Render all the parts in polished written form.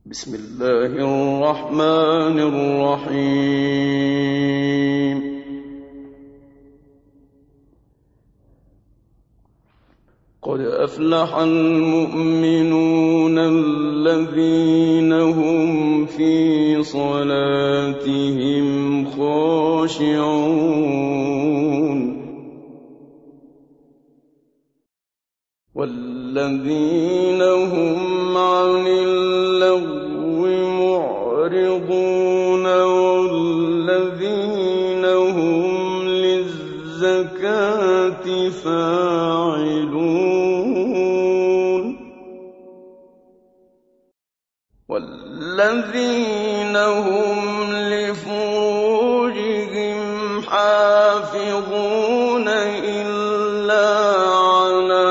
بسم الله الرحمن الرحيم. قد أفلح المؤمنون الذين هم في صلاتهم خاشعون والذين هم عن اللغو معرضون والذين هم للزكاة فاعلون والذين هم لفروجهم حافظون إلا على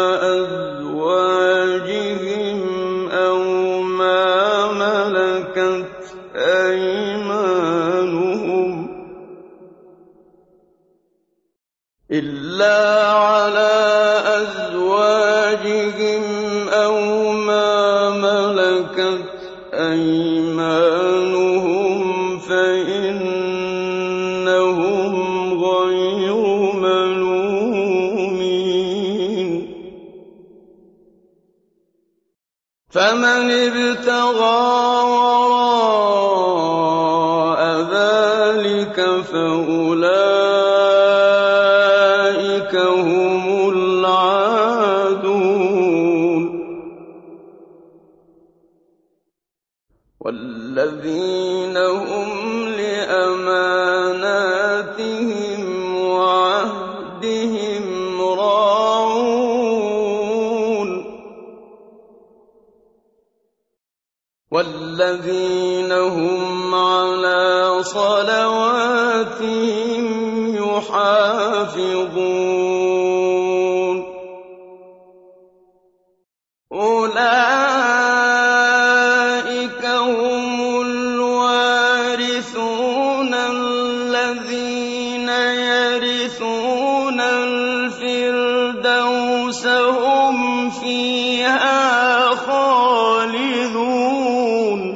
أزواجهم أو ما ملكت أيمانهم فإنهم غير ملومين. فمن ابتغى وراء ذلك فأولئك هم العادون. والذين هم لأماناتهم وعهدهم راعون والذين هم على صلواتهم يحافظون. أولئك هم الوارثون الذين يرثون الفردوس هم فيها خالدون.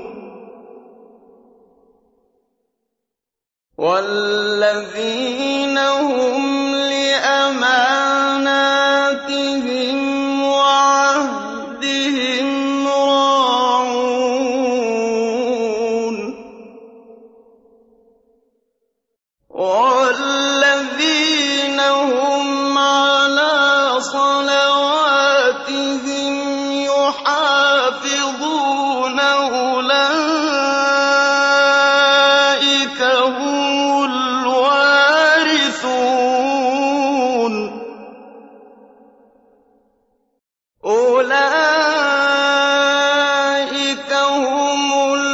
والذين هم لأماناتهم وعهدهم راعون والذين هم على صلواتهم يحافظون. أولئك هم الوارثون. أولئك هم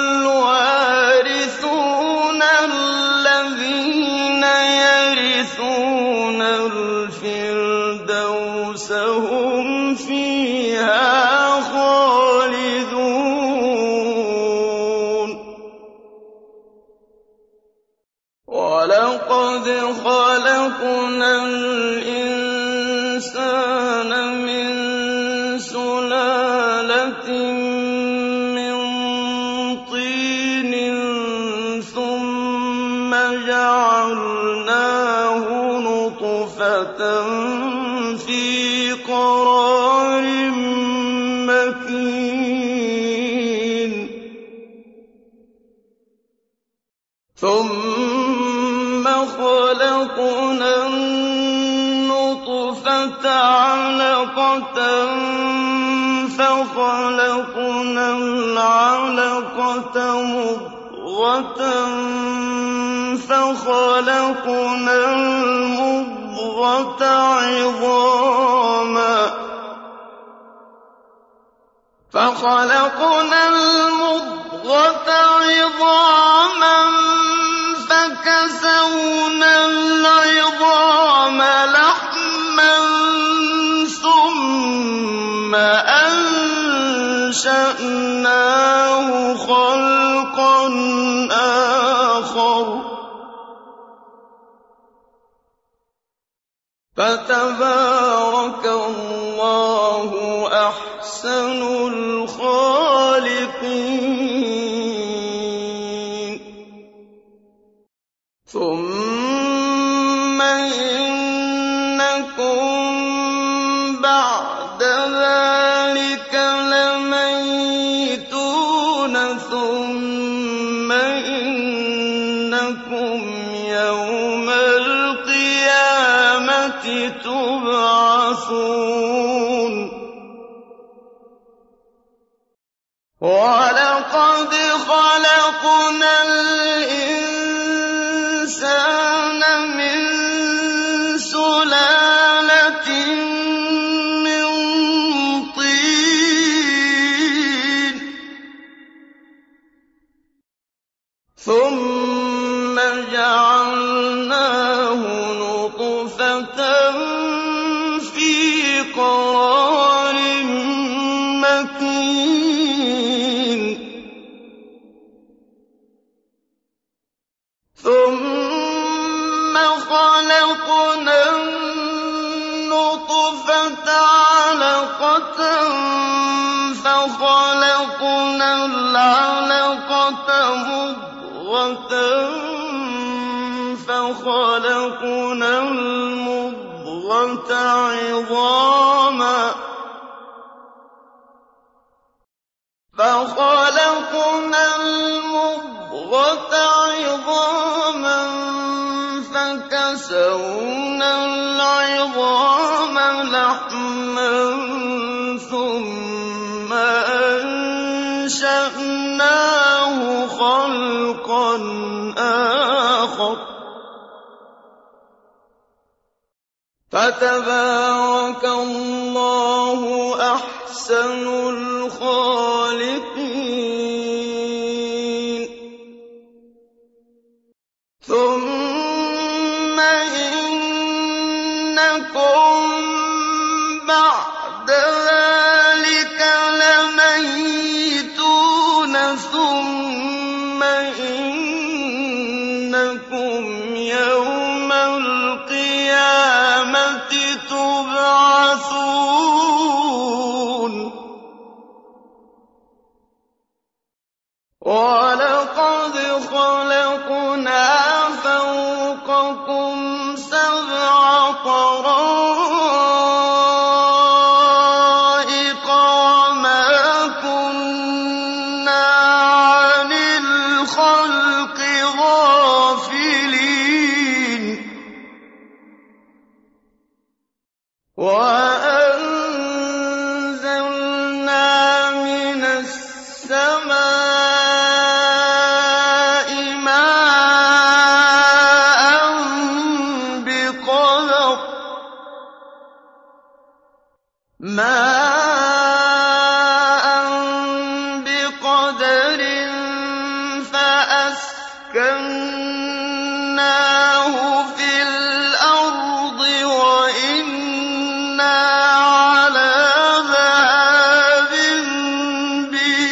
الوارثون الذين يرثون الفردوس هم فيها خالدون. ولقد خلقنا الإنسان من سلالة من طين ثم جعلناه نطفة في قرار مكين. ثم خلقنا النطفة علقة فخلقنا العلقة مضغة فخلقنا المضغة عظاما فكسونا العظام لحما ثم أنشأناه خلقا آخر فتبارك الله أحسن الخالقين. اليقين ثم إنكم بعد ذلك لميتون ثم إنكم يوم القيامة تبعثون وَلَقَدْ خَلَقْنَا الْإِنسَانَ مِن سُلَالَةٍ مِّن طِينٍ ثُمَّ جَعَلْنَاهُ نُطْفَةً فِي قَرَارٍ مَّكِينٍ ثُمَّ خَلَقْنَا النُّطْفَةَ عَلَقَةً فَخَلَقْنَا الْعَلَقَةَ مُضْغَةً فَخَلَقْنَا الْمُضْغَةَ عِظَامًا فَكَسَوْنَا الْعِظَامَ لَحْمًا ثُمَّ أَنشَأْنَاهُ خَلْقًا آخَرَ فَتَبَارَكَ اللَّهُ أَحْسَنُ الْخَالِقِينَ ثُمَّ إِنَّكُم بَعْدَ ذَلِكَ لَمَيِّتُونَ ثُمَّ إِنَّكُمْ يَوْمَ الْقِيَامَةِ تُبْعَثُونَ وَلَقَدْ خَلَقْنَا فَوْقَكُمْ سَبْعَ طَرَائِقَ وَمَا كُنَّا عَنِ الْخَلْقِ غَافِلِينَ وَأَنزَلْنَا مِنَ السَّمَاءِ مَاءً بِقَدَرٍ فَأَسْكَنَّاهُ فِي الْأَرْضِ وَإِنَّا عَلَىٰ ذَهَابٍ بِهِ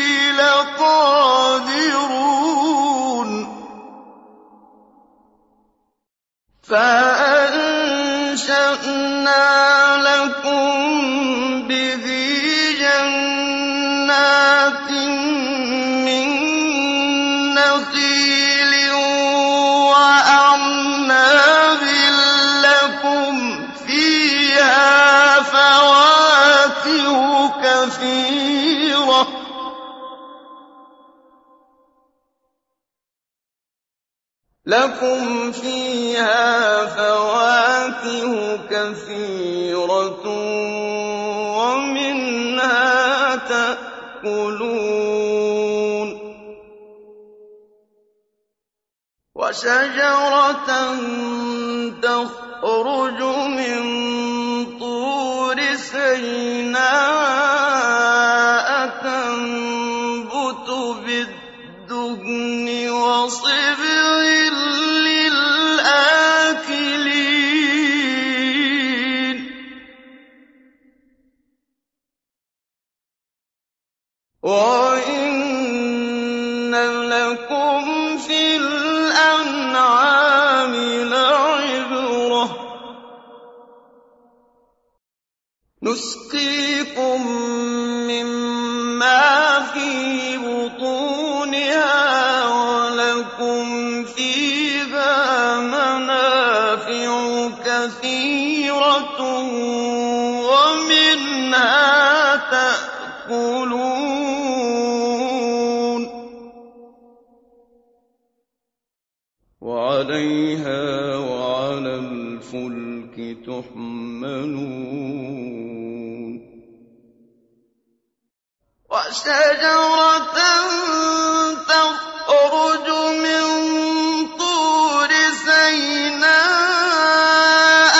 لَقَادِرُونَ فَأَنشَأْنَا لَكُم بِهِ جَنَّاتٍ مِّن نَّخِيلٍ وَأَعْنَابٍ لَّكُمْ فِيهَا فَوَاكِهُ كَثِيرَةٌ وَمِنْهَا تَأْكُلُونَ وَشَجَرَةً تَخْرُجُ مِن طُورِ سَيْنَاءَ تَنبُتُ بِالدُّهْنِ وَصِبْغٍ لِّلْآكِلِينَ وَإِنَّ لَكُمْ فِي الْأَنْعَامِ لَعِبْرَةً ۖ نُسْقِيكُم مِّمَّا فِي وعليها وعلى الفلك تحملون وشجرة تخرج من طور سيناء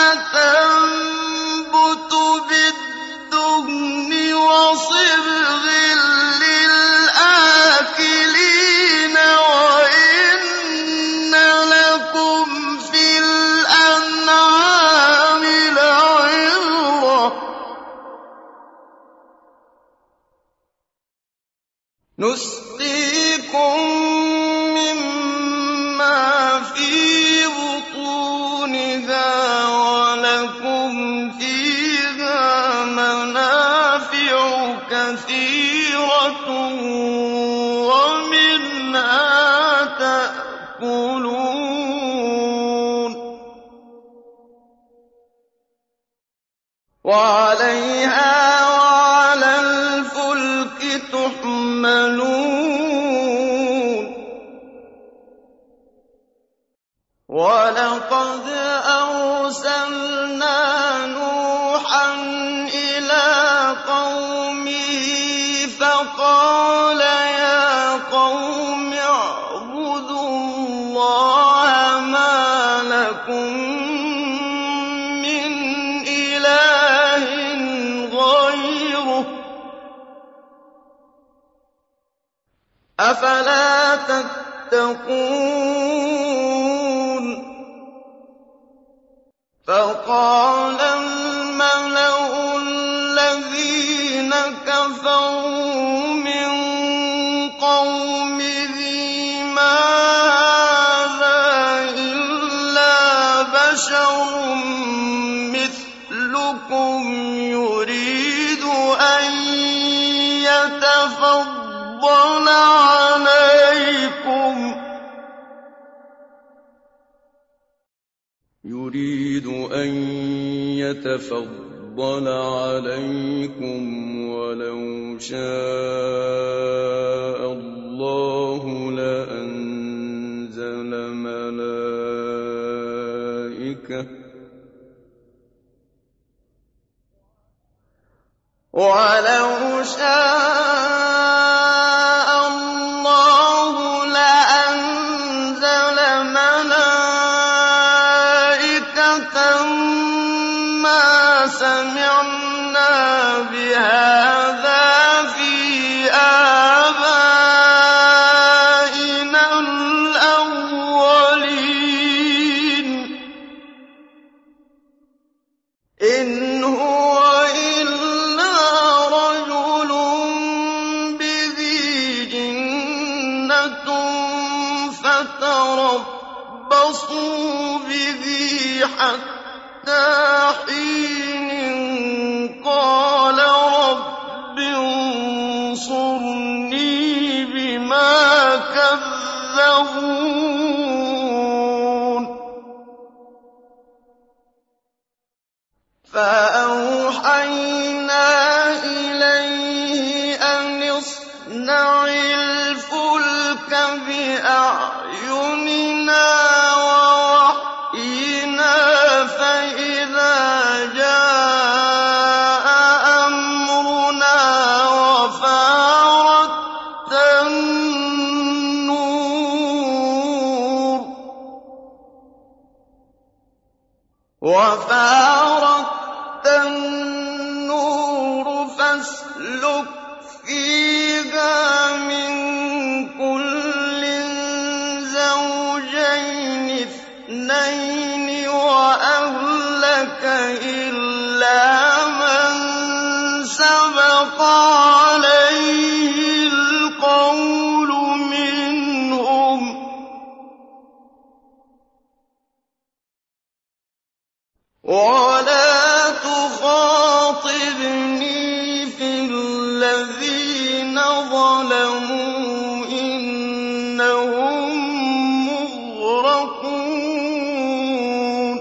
تنبت بالدهن وصبغ للآكلين وإن لكم في الأنعام لعبرة نسقيكم مما في بطونها ولكم فيها منافع كثيرة ومنها تأكلون وعليها وعلى الفلك تحملون ولقد أرسلنا نوحا إلى قومه فقال يا قوم اعبدوا الله ما لكم من إله غيره أفلا تتقون فقال الملأ الذين كفروا من قومه ما هذا إلا بشر مثلكم يريد أن يتفضل عليكم ولو شاء الله لأنزل ملائكة ولو شاء الله لأنزل ملائكة ما سمعنا بهذا في آبائنا الأولين إن هو إلا رجل به جنة فتربصوا به حتى حين قال رب انصرني بما كذبون فأوحينا إليه أن اصنع الفلك بأعيننا ووحينا فإذا جاء أمرنا وفارت النور فاسلك فيها من كل زوجين اثنين وأهلك إلا من سبق عليه القول منهم ولا تخاطبني في الذين ظلموا إنهم مغرقون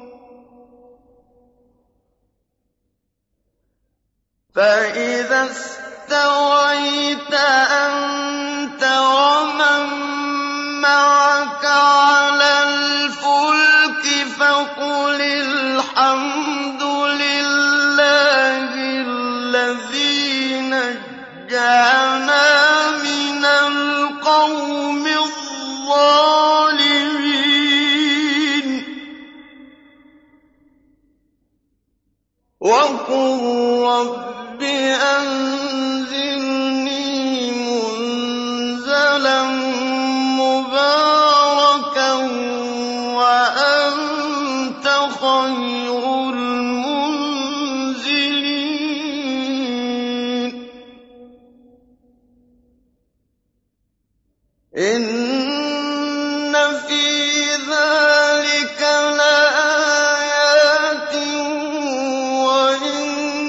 فإذا استويت أنت ومن معك على كَانَا مِنَ الْقَوْمِ الظَّالِمِينَ وَقُل رَّبِّ أَنزِلْنِي مُنزَلًا مُّبَارَكًا وَأَنتَ خَيْرُ الْمُنزِلِينَ إِنَّ فِي ذَٰلِكَ لَآيَاتٍ وَإِن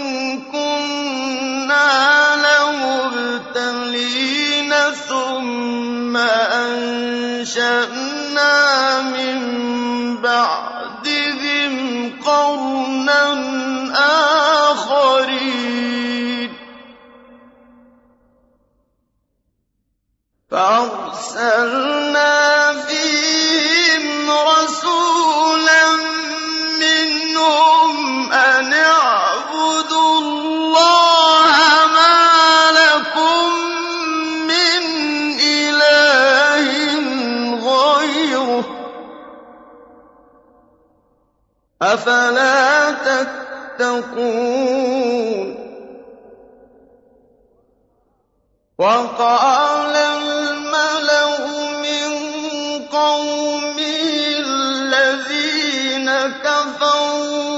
كُنَّا لَمُبْتَلِينَ ثُمَّ أَنشَأْنَا مِن بَعْدِهِمْ قَرْنًا آخَرِينَ فَأَرْسَلْنَا فِيهِمْ رَسُولًا مِّنْهُمْ أَنِ اعْبُدُوا اللَّهَ مَا لَكُم مِّنْ إِلَٰهٍ غَيْرُهُ ۖ أَفَلَا تَتَّقُونَ وَقَالَ الْمَلَأُ مِن قَوْمِهِ الَّذِينَ كَفَرُوا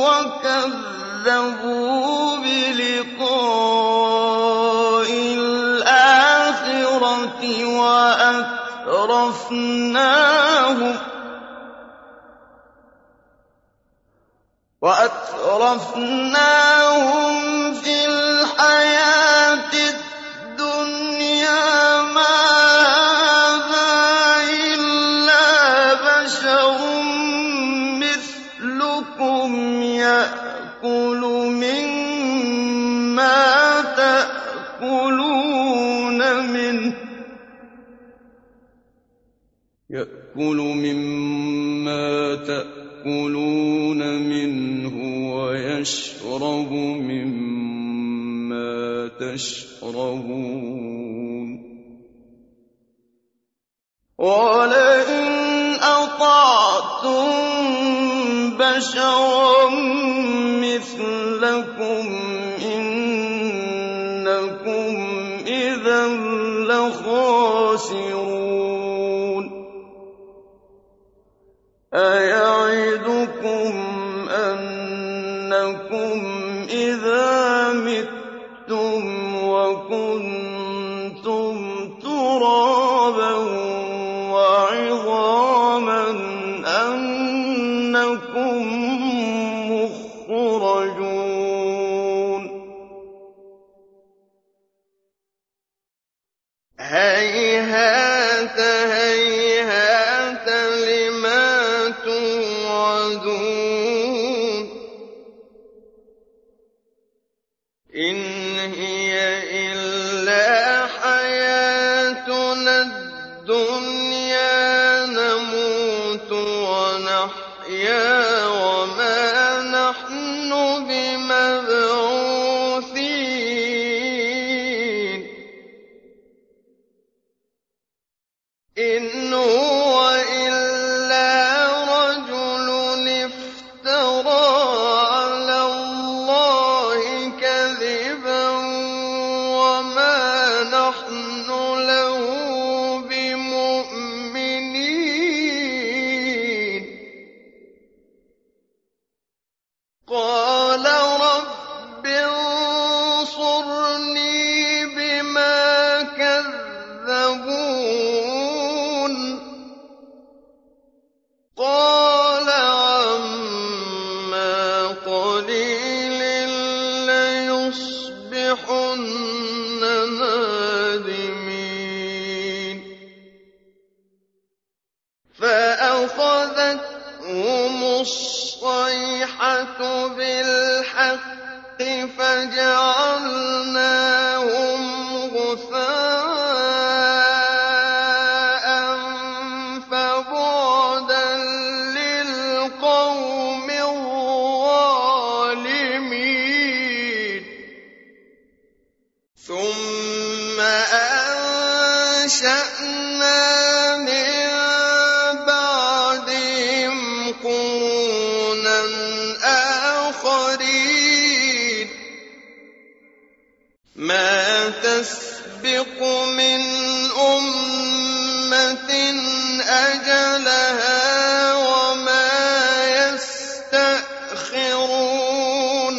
وَكَذَّبُوا بِلِقَاءِ الْآخِرَةِ وَأَتْرَفْنَاهُمْ فِي الْحَيَاةِ الدُّنْيَا مَا هَٰذَا إِلَّا بَشَرٌ مِّثْلُكُمْ يَأْكُلُ مِمَّا تَأْكُلُونَ مِنْهُ وَيَشْرَبُ مِمَّا تَشْرَبُونَ وَلَئِنْ أَطَعْتُم بَشَرًا مِّثْلَكُمْ إِنَّكُمْ إِذًا لَّخَاسِرُونَ أَيَعِدُكُمْ أَنَّكُمْ إِذَا مِتُّمْ وَكُنتُمْ تُرَابًا وَعِظَامًا أَنَّكُم مُّخْرَجُونَ هَيْهَاتَ هَيْهَاتَ لِمَا تُوعَدُونَ إِنْ هِيَ إِلَّا حَيَاتُنَا الدُّنْيَا نَمُوتُ وَنَحْيَا وَمَا نَحْنُ بِمَبْعُوثِينَ إِنْ هُوَ إِلَّا رَجُلٌ افْتَرَىٰ عَلَى اللَّهِ كَذِبًا وَمَا نَحْنُ لَهُ بِمُؤْمِنِينَ قَالَ رَبِّ انصُرْنِي بِمَا كَذَّبُونِ قَالَ عَمَّا قَلِيلٍ لَّيُصْبِحُنَّ نَادِمِينَ فَأَخَذَتْهُمُ الصَّيْحَةُ بِالْحَقِّ فَجَعَلْنَاهُمْ غُثَاءً أنشأنا من بعدهم قرونا آخرين ما تسبق من أمة أجلها وما يستأخرون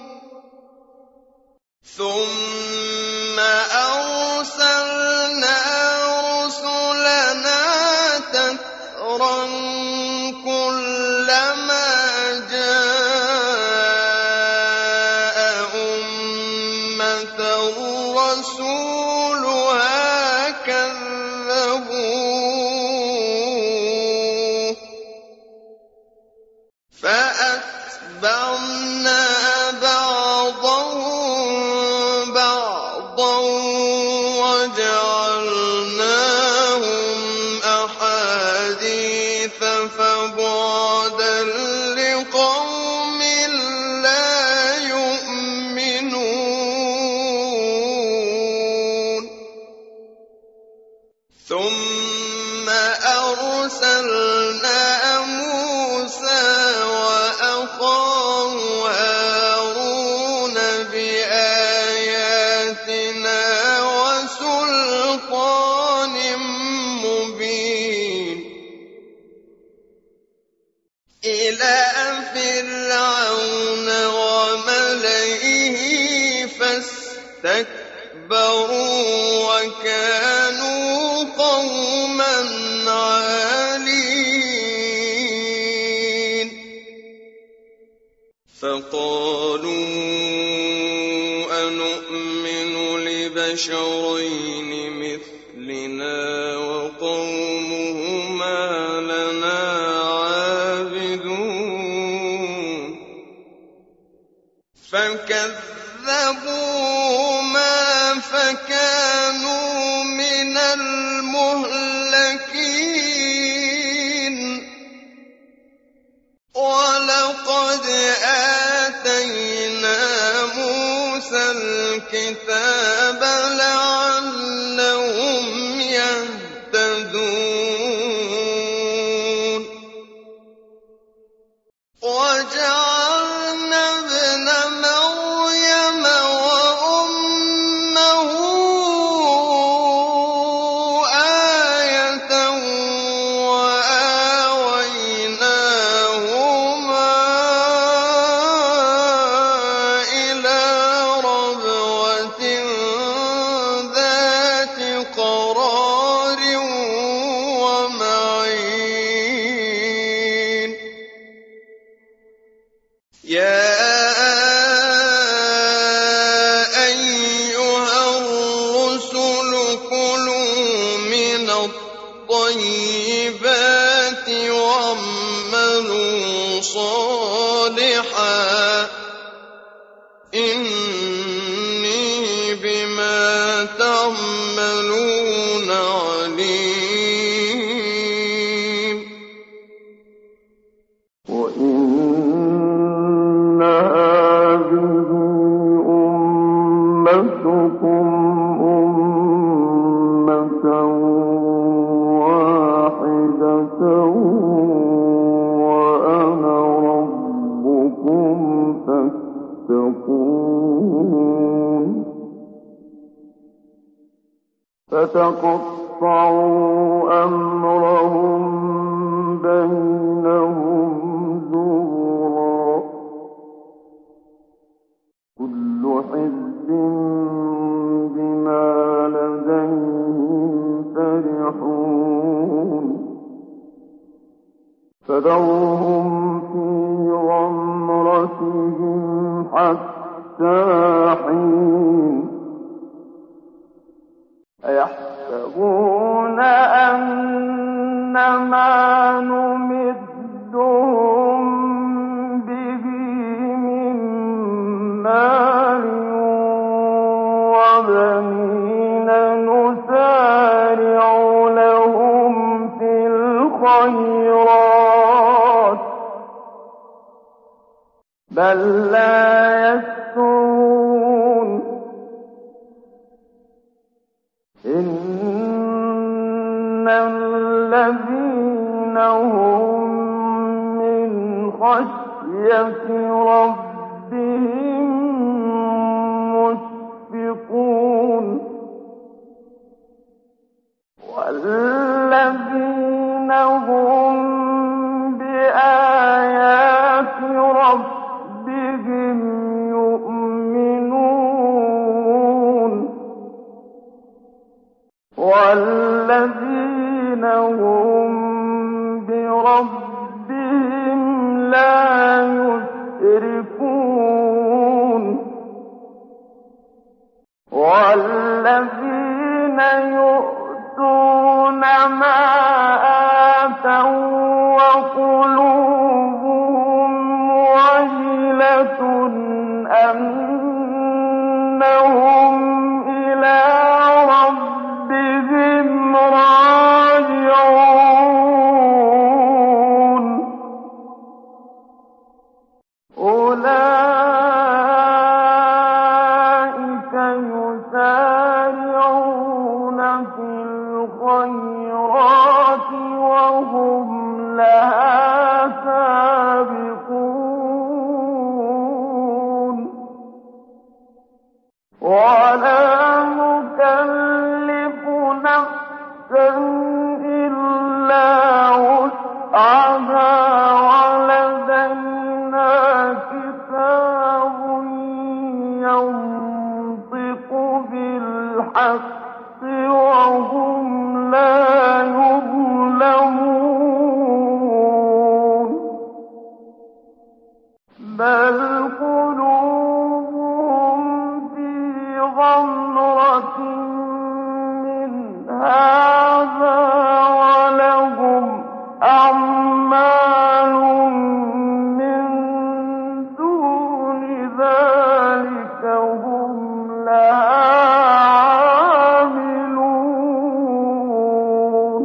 ثم أرسلنا رسلنا تترى كلما جاء أمة رسولها كذبوه فأتبعنا بعضهم بعضا وجعلناهم أحاديث فبعدا لقوم لا يؤمنون ثم أرسلنا موسى وأخاه هارون بآياتنا وسلطان مبين إلى فرعون وملئه فاستكبروا وكانوا قوما عالين فقالوا أنؤمن لبشرين مثلنا وقومهما لنا عابدون فكذبوهما فكانوا من المهلكين ولقد آتينا موسى الكتاب لعلهم يهتدون وجعلنا ابن مريم وأمه آية وآويناهما إلى ربوة ذات قرار ومعين يا أيها الرسل كلوا من الطيبات واعملوا صالحا إني بما تعملون عليم وإن هذه أمتكم أمة واحدة وأنا ربكم فاتقون فتقطعوا أمرهم بينهم زبرا كل حزب بما لديهم فرحون فذرهم في غمرتهم حتى حين أيحسبون أنما نمدهم به من مال وبنين نسارع لهم في الخيرات بل لا يشعرون إن الذين هم من خشية ربهم مشفقون والذين هم بآيات ربهم يؤمنون والذين هم بربهم لا يشركون والذين يؤتون ما آتوا وقلوبهم وجلة أنهم إلى ربهم راجعون أولئك يسارعون في الخيرات وهم لها سابقون ولا نكلف نفسا إلا وسعها ولدينا كتاب ينطق بالحق وهم لا يظلمون بل قلوبهم في غمرة من هذا ولهم أعمال من دون ذلك هم لها عاملون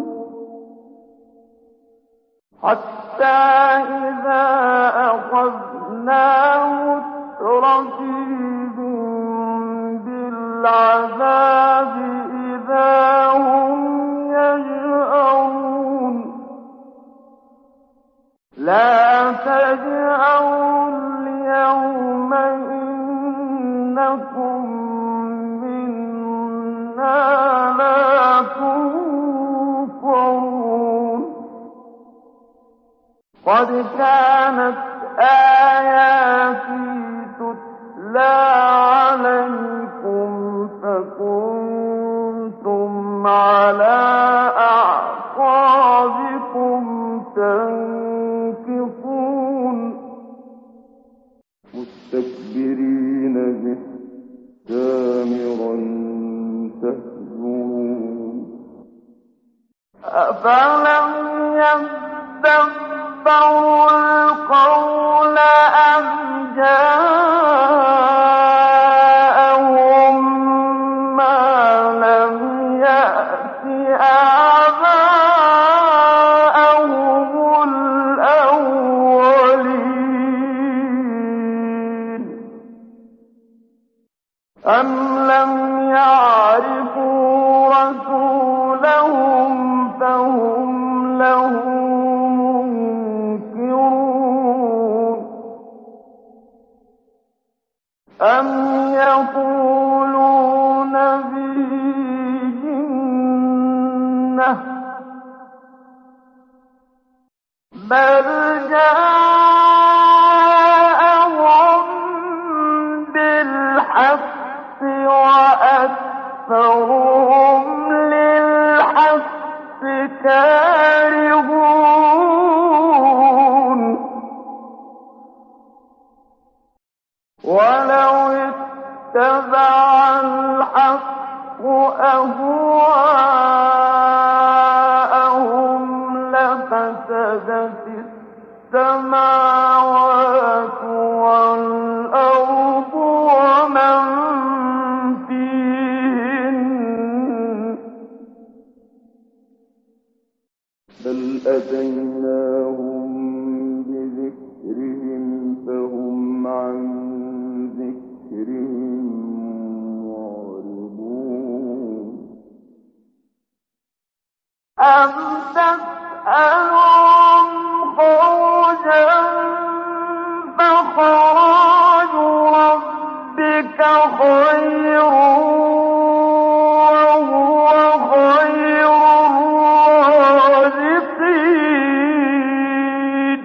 حتى إذا أخذنا مترفيهم بالعذاب إذا هم يجأرون لا تجأروا اليوم إنكم منا لا تنصرون قد كانت آياتي تتلى عليكم فكنتم على أعقابكم تنكصون مستكبرين به سامرا تهجرون أفلم يدبروا القول أم جاءهم ما لم يأت آباءهم الأولين أم لم يعرفوا رسولهم فهم له منكرون أم يقولون به جنة بل جاءهم بالحق وأكثرهم للحق كارهون ولو اتبع الحق أهواءهم لفسدت السماوات والأرض ومن فيهن بل أتيناهم بذكرهم فهم عن ذكرهم معرضون أَمْ تَسْأَلُهُمْ خَرْجًا فَخَرَاجُ رَبِّكَ خَيْرٌ وَهُوَ خَيْرُ الرَّازِقِينَ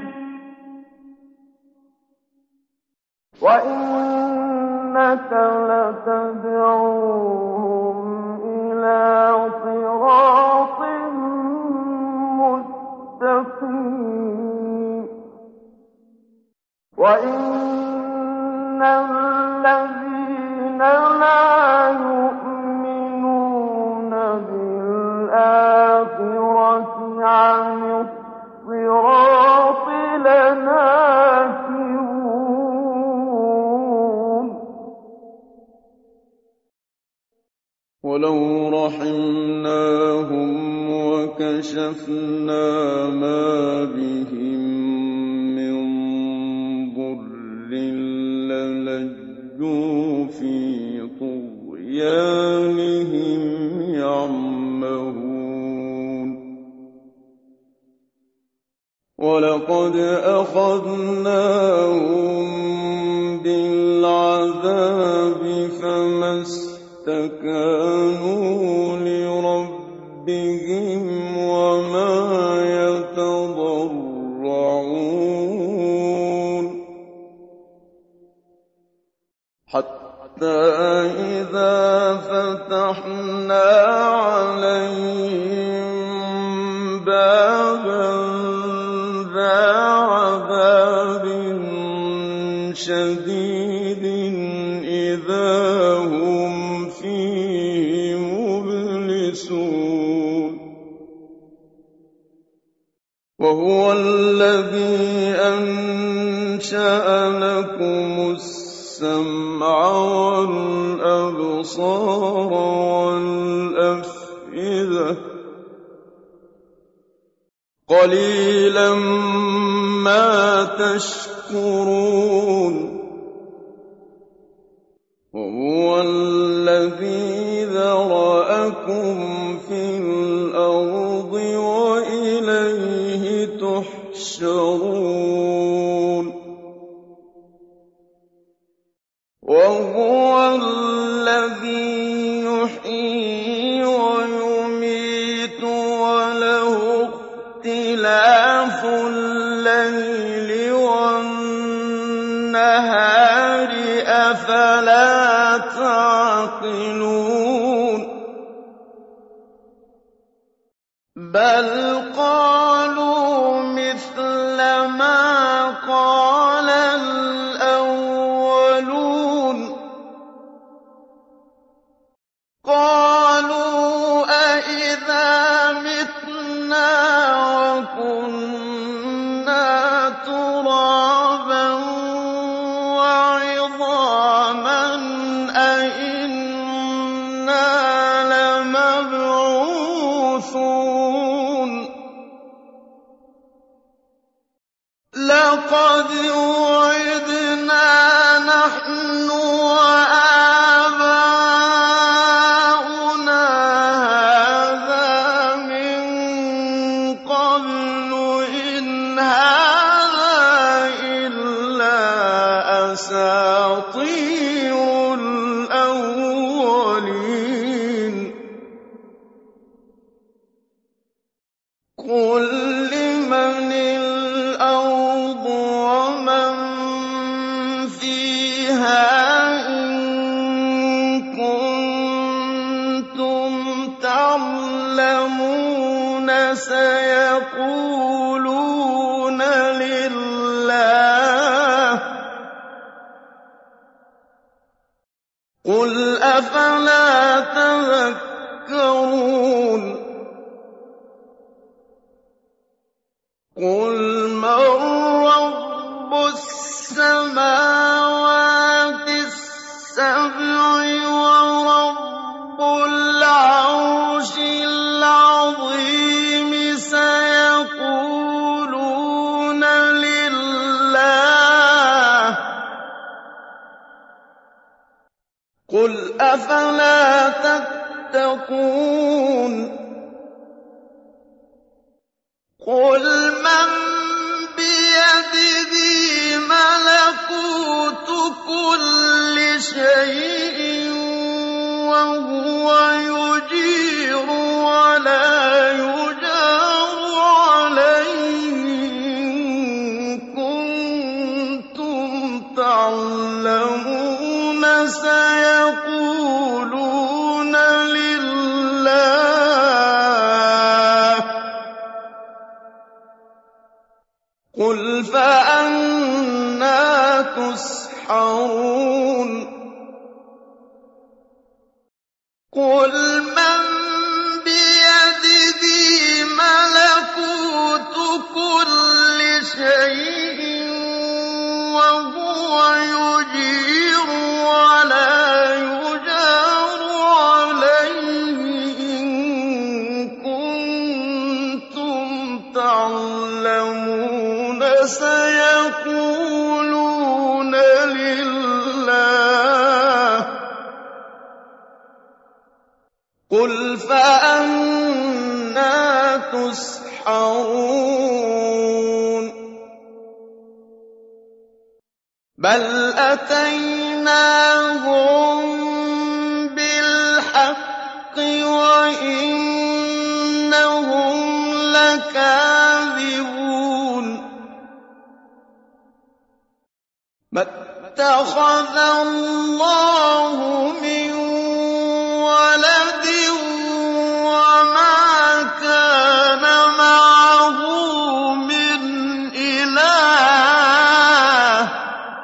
وَإِنَّكَ لَتَدْعُوهُمْ إِلَىٰ صِرَاطٍ مُّسْتَقِيمٍ وَإِنَّ الَّذِينَ لَا يُؤْمِنُونَ بِالْآخِرَةِ عَنِ الصِّرَاطِ لَنَاكِبُونَ وَلَوْ رَحِمْنَاهُمْ وَكَشَفْنَا مَا بِهِم مِّن ضُرٍّ لَّلَجُّوا فِي طُغْيَانِهِمْ يَعْمَهُونَ وَلَقَدْ أَخَذْنَاهُم بِالْعَذَابِ فَمَا اسْتَكَانُوا لِرَبِّهِمْ وَمَا يَتَضَرَّعُونَ حَتَّىٰ إِذَا فَتَحْنَا عَلَيْهِم بَابًا ذَا عَذَابٍ شَدِيدٍ إِذَا هُمْ فِيهِ مُبْلِسُونَ وَهُوَ الَّذِي أَنشَأَ لَكُمُ السَّمْعَ وَالْأَبْصَارَ وَالْأَفْئِدَةَ ۚ قَلِيلًا مَّا تَشْكُرُونَ وَهُوَ الَّذِي ذَرَأَكُمْ فِي الْأَرْضِ وَإِلَيْهِ تُحْشَرُونَ وَهُوَ الَّذِي يُحْيِي وَيُمِيتُ وَلَهُ اخْتِلَافُ اللَّيْلِ وَالنَّهَارِ ۚ أَفَلَا تَعْقِلُونَ بَلْ قَالُوا مِثْلَ مَا قَالَ الْأَوَّلُونَ قَالُوا أَإِذَا مِتْنَا وَكُنَّا تُرَابًا وَعِظَامًا أَإِنَّا لَمَبْعُوثُونَ لَقَدْ وُعِدْنَا نَحْنُ وَآبَاؤُنَا هَٰذَا مِن قَبْلُ إِنْ هَٰذَا إِلَّا أَسَاطِيرُ الْأَوَّلِينَ قُل لِّمَنِ الْأَرْضُ وَمَن فِيهَا إِن كُنتُمْ تَعْلَمُونَ سَيَقُولُونَ لِلَّهِ ۚ قُلْ أَفَلَا تَذَكَّرُونَ قُلْ مَن رَّبُّ السَّمَاوَاتِ السَّبْعِ وَرَبُّ الْعَرْشِ الْعَظِيمِ سَيَقُولُونَ لِلَّهِ ۚ قُلْ أَفَلَا تَتَّقُونَ قُلْ مَن بِيَدِهِ مَلَكُوتُ كُلِّ شَيْءٍ وَهُوَ يُجِيرُ وَلَا يُجَارُ عَلَيْهِ إِن كُنتُمْ تَعْلَمُونَ سَيَقُولُونَ لِلَّهِ ۚ قُلْ فَأَنَّىٰ تُسْحَرُونَ قُلْ مَن بِيَدِهِ مَلَكُوتُ كُلِّ شَيْءٍ وَهُوَ يُجِيرُ وَلَا يُجَارُ عَلَيْهِ إِن كُنتُمْ تَعْلَمُونَ سَيَقُولُونَ لِلَّهِ ۚ قُلْ فَأَنَّىٰ تُسْحَرُونَ بَلْ أَتَيْنَاهُم بِالْحَقِّ وَإِنَّهُمْ لَكَاذِبُونَ مَا اتَّخَذَ اللَّهُ مِن وَلَدٍ وَمَا كَانَ مَعَهُ مِنْ إِلَٰهٍ ۚ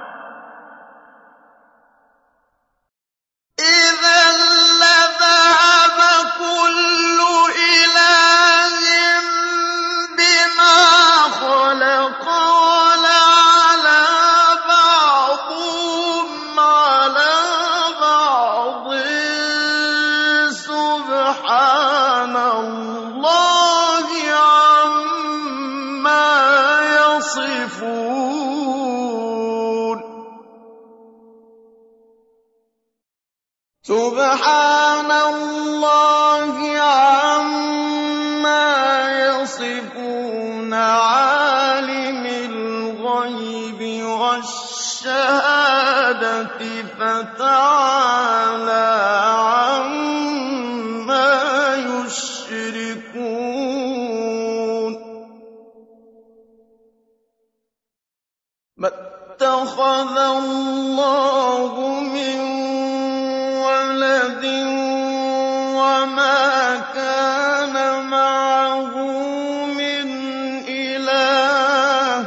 إِذًا لَّذَهَبَ كُلُّ إِلَٰهٍ بِمَا خَلَقَ وَلَعَلَا بَعْضُهُمْ عَلَىٰ بَعْضٍ سُبْحَانَ اللَّهِ عَمَّا يَصِفُونَ سُبْحَانَ اللَّهِ عَمَّا يَصِفُونَ عَالِمِ الْغَيْبِ وَالشَّهَادَةِ فَتَعَالَىٰ عَمَّا يُشْرِكُونَ مَا اتَّخَذَ اللَّهُ مِن وَلَدٍ وَمَا كَانَ مَعَهُ مِنْ إِلَٰهٍ ۚ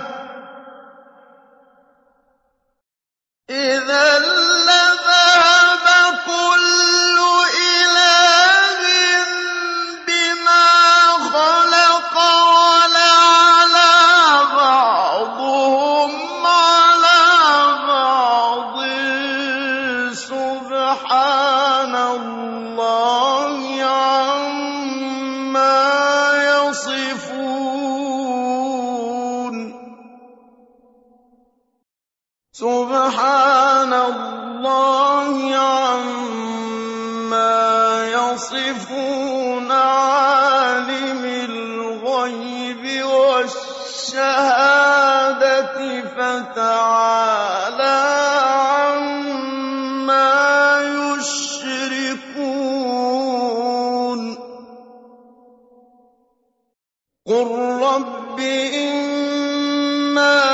إِذًا لَّذَهَبَ كُلُّ إِلَٰهٍ بِمَا خَلَقَ وَلَعَلَا بَعْضُهُمْ عَلَىٰ بَعْضٍ سُبْحَانَ اللَّهِ عَمَّا يَصِفُونَ سُبْحَانَ اللَّهِ عَمَّا يَصِفُونَ عَالِمِ الْغَيْبِ وَالشَّهَادَةِ فَتَعَالَىٰ عَمَّا يُشْرِكُونَ قُل رَّبِّ إِمَّا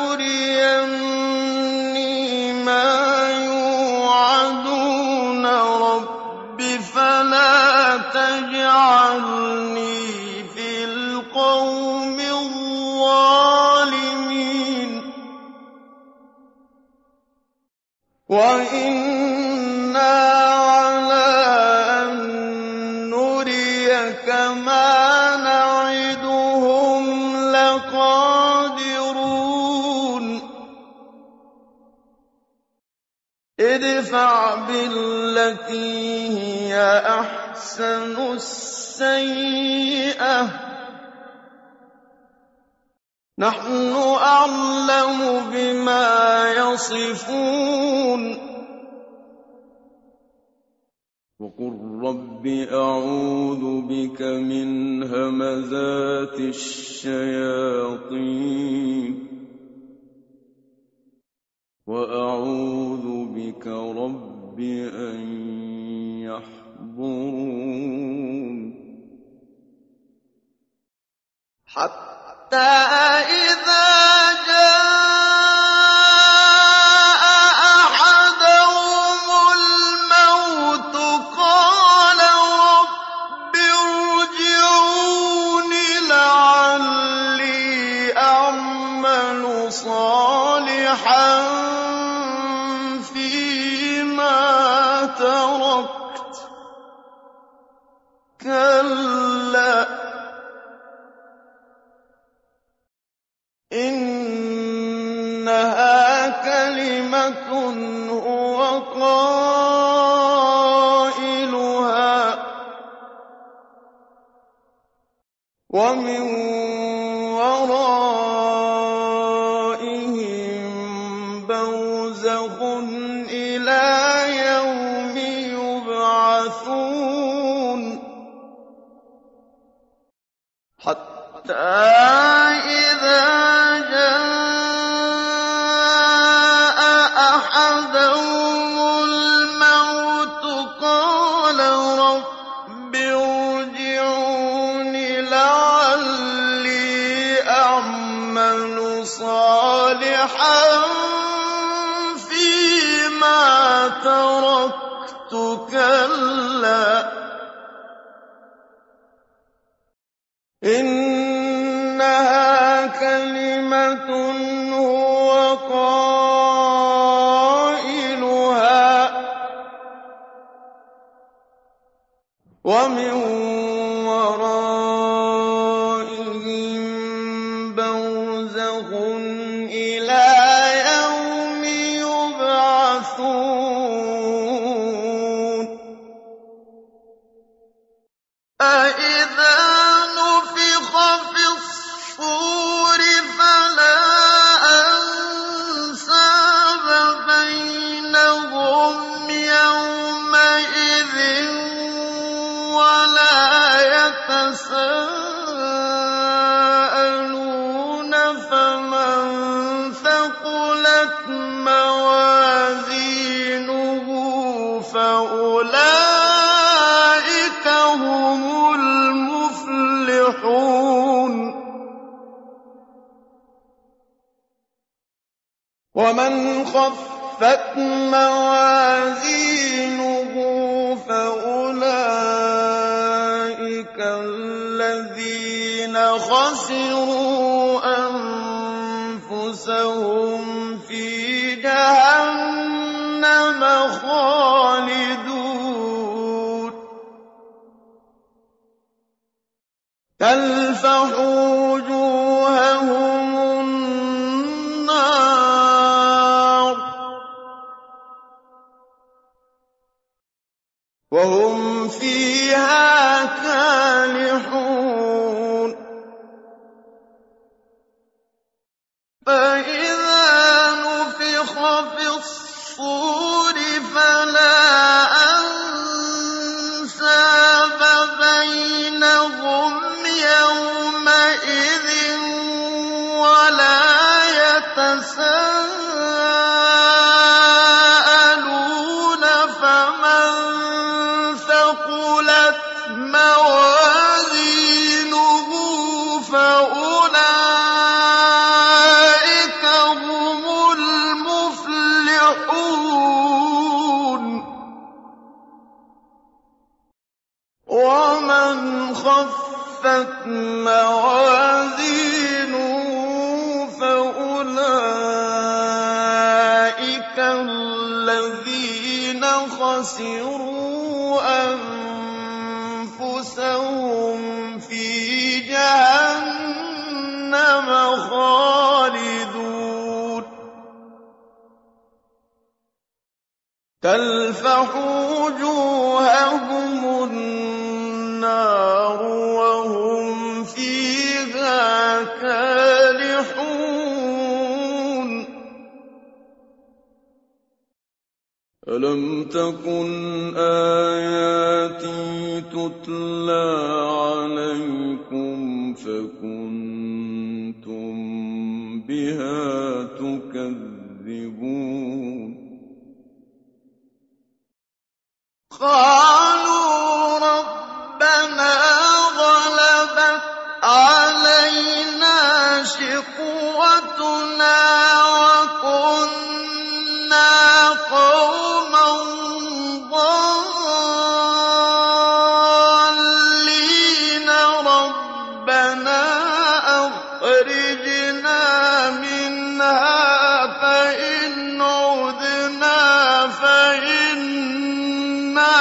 تُرِيَنِّي مَا يُوعَدُونَ رَبِّ فَلَا تَجْعَلْنِي فِي الْقَوْمِ الظَّالِمِينَ وَإِنَّا عَلَىٰ أَن نُّرِيَكَ مَا نَعِدُهُمْ لَقَادِرُونَ ادْفَعْ بِالَّتِي هِيَ أَحْسَنُ السَّيِّئَةَ ۚ نَحْنُ أَعْلَمُ بِمَا يَصِفُونَ وَقُل رَّبِّ أَعُوذُ بِكَ مِنْ هَمَزَاتِ الشَّيَاطِينِ الشياطين وأعوذ بك رب أن يحضرون حتى إذا جاء أحدهم الموت قال رب ارجعون لعلي أعمل صالحا فيما تركت كلا إنها كلمة هو قائلها ومن ورائهم برزخ إلى يوم يبعثون حتى إذا جاء أحدهم الموت قال رب ارجعون لعلي أعمل صالحا فيما تركت كلا إنها كلمة هو قائلها ومن ورائهم برزخ إلى يوم يبعثون فإذا نفخ في الصور فلا أنساب بينهم يومئذ ولا يتساءلون فمن ثقلت موازينه فأولئك هم المفلحون ومن خفت موازينه فأولئك الذين خسروا أنفسهم في جهنم خالدون تلفح وجوههم النار وهم فيها كالحون فإذا نفخ في الصور فلا أنساب بينهم يومئذ ولا يتساءلون فمن ثقلت موازينه فأولئك هم المفلحون ومن خفت موازينه فأولئك الذين خسروا أنفسهم في جهنم خالدون تلفح وجوههم النار وهم فيها كالحون ألم تكن آياتي تتلى عليكم فكنتم قَالُوا رَبَّنَا غَلَبَتْ عَلَيْنَا شِقْوَتُنَا وَكُنَّا قَوْمًا ضَالِّينَ رَبَّنَا أَخْرِجْنَا مِنْهَا فَإِنْ عُدْنَا فَإِنَّا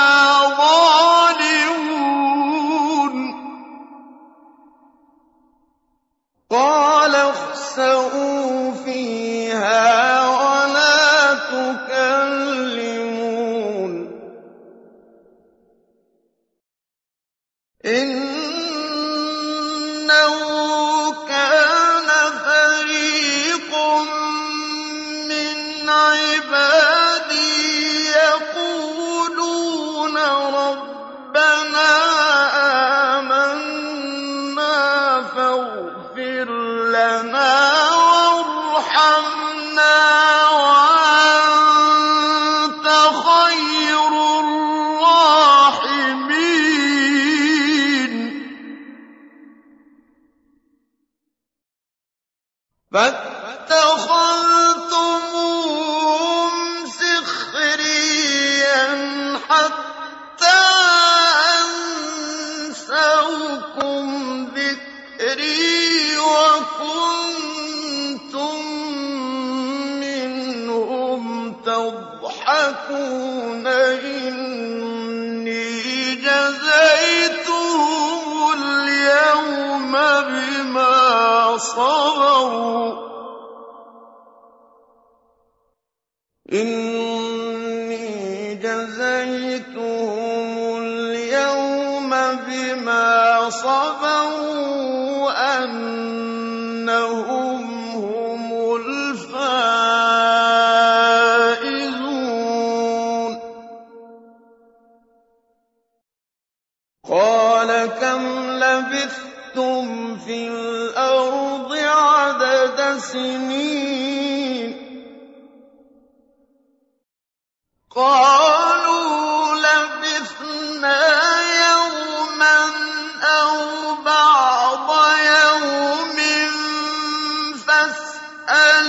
ظَالِمُونَ قَالَ اخْسَئُوا فِيهَا وَلَا تُكَلِّمُونِ إِنَّهُ كَانَ فَرِيقٌ مِّنْ عِبَادِي يَقُولُونَ رَبَّنَا آمَنَّا فَاغْفِرْ لَنَا وَارْحَمْنَا وَأَنتَ خَيْرُ الرَّاحِمِينَ فَاتَّخَذْتُمُوهُمْ سِخْرِيًّا حَتَّىٰ أَنسَوْكُمْ ذِكْرِي وَكُنتُم مِّنْهُمْ تَضْحَكُونَ إِنِّي جَزَيْتُهُمُ الْيَوْمَ بِمَا صَبَرُوا أَنَّهُمْ هُمُ الْفَائِزُونَ قَالَ كَمْ لَبِثْتُمْ فِي الْأَرْضِ عَدَدَ سِنِينَ قَالُوا لَبِثْنَا يَوْمًا أَوْ بَعْضَ يَوْمٍ فَاسْأَلِ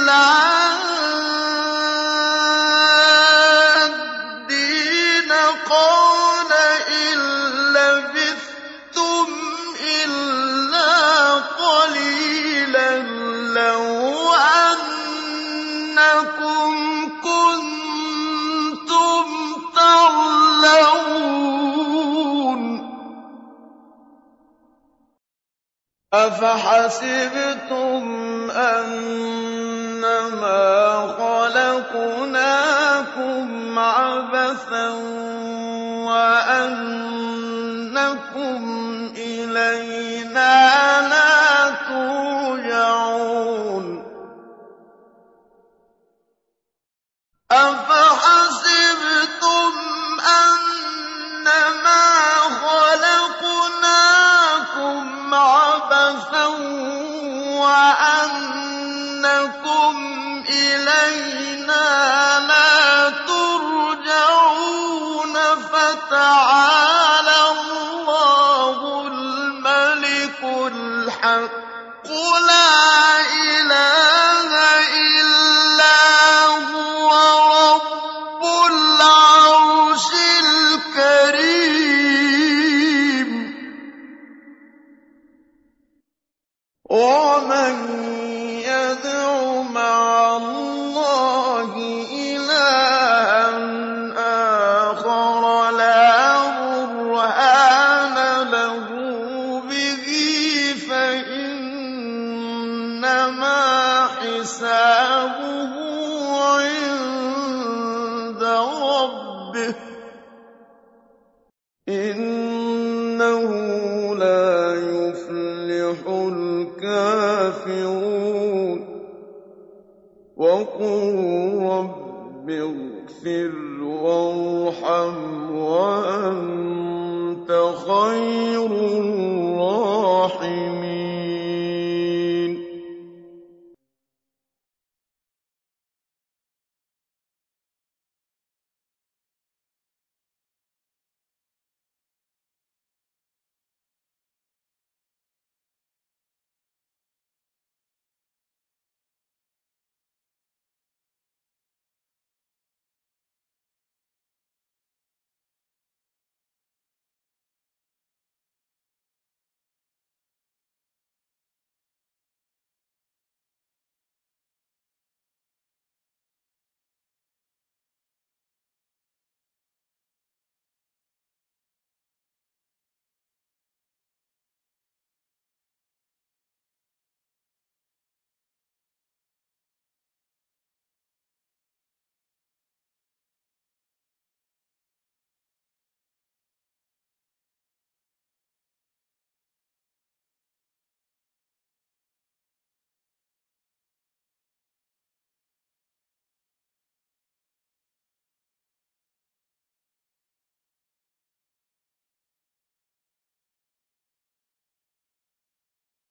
الْعَادِّينَ قَالَ إِن لَّبِثْتُمْ إِلَّا قَلِيلًا لَّوْ أَنَّكُمْ كُنتُمْ تَعْلَمُونَ أَفَحَسِبْتُمْ أَنَّمَا خَلَقْنَاكُمْ عَبَثًا وَأَنَّكُمْ إِلَيْنَا لَا تُرْجَعُونَ أَفَحَسِبْتُمْ أَنَّمَا خَلَقْنَاكُمْ عَبَثًا وَأَنَّكُمْ إِلَيْنَا لَا تُرْجَعُونَ فَتَعَالَى اللَّهُ الْمَلِكُ الْحَقُّ لَا إِلَٰهَ إِلَّا هُوَ رَبُّ الْعَرْشِ الْكَرِيمِ وَمَن يَدْعُ مَعَ اللَّهِ إِلَٰهًا آخَرَ لَا بُرْهَانَ لَهُ بِهِ فَإِنَّمَا حِسَابُهُ عِندَ رَبِّهِ ۚ إِنَّهُ لَا يُفْلِحُ الْكَافِرُونَ وَقُل رَّبِّ اغْفِرْ وَارْحَمْ وَأَنتَ خَيْرُ الرَّاحِمِينَ